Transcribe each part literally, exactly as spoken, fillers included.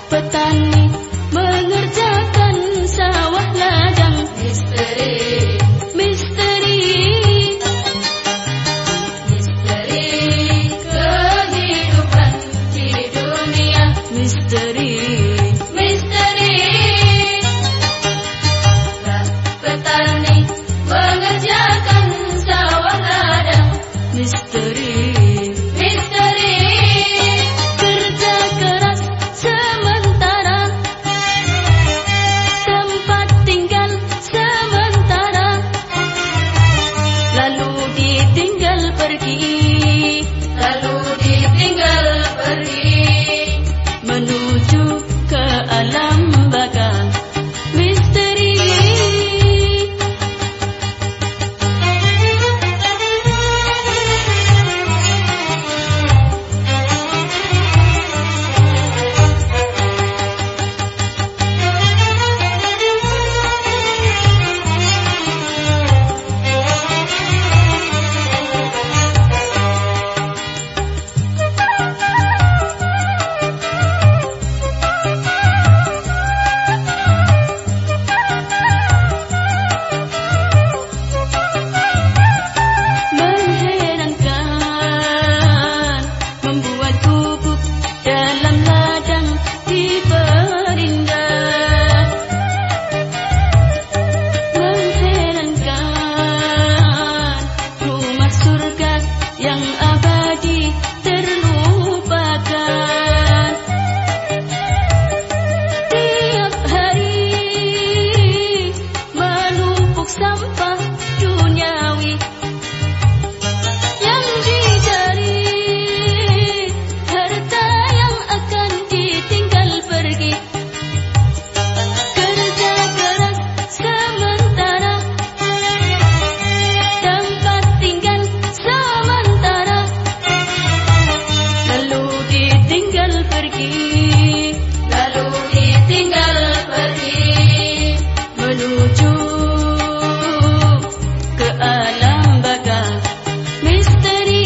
petani mengerjakan sawah ladang. Misteri, misteri, misteri kehidupan di dunia. Misteri, misteri, petani mengerjakan sawah ladang. Misteri, misteri, kerja keras sementara, tempat tinggal sementara, lalu ditinggal pergi, lalu ditinggal pergi, menuju ke alam baka. Misteri, sampah duniawi yang dicari, harta yang akan ditinggal pergi. Kerja keras sementara, tempat tinggal sementara, lalu ditinggal pergi, lalu ditinggal pergi, menuju ke alam baka. Misteri,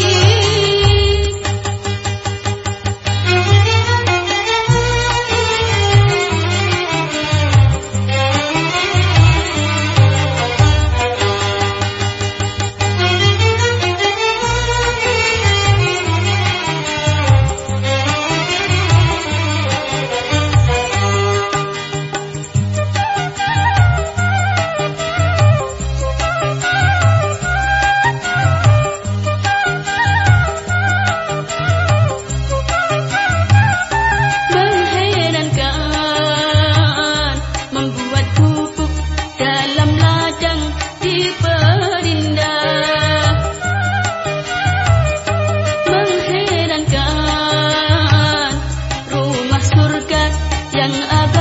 yang abadi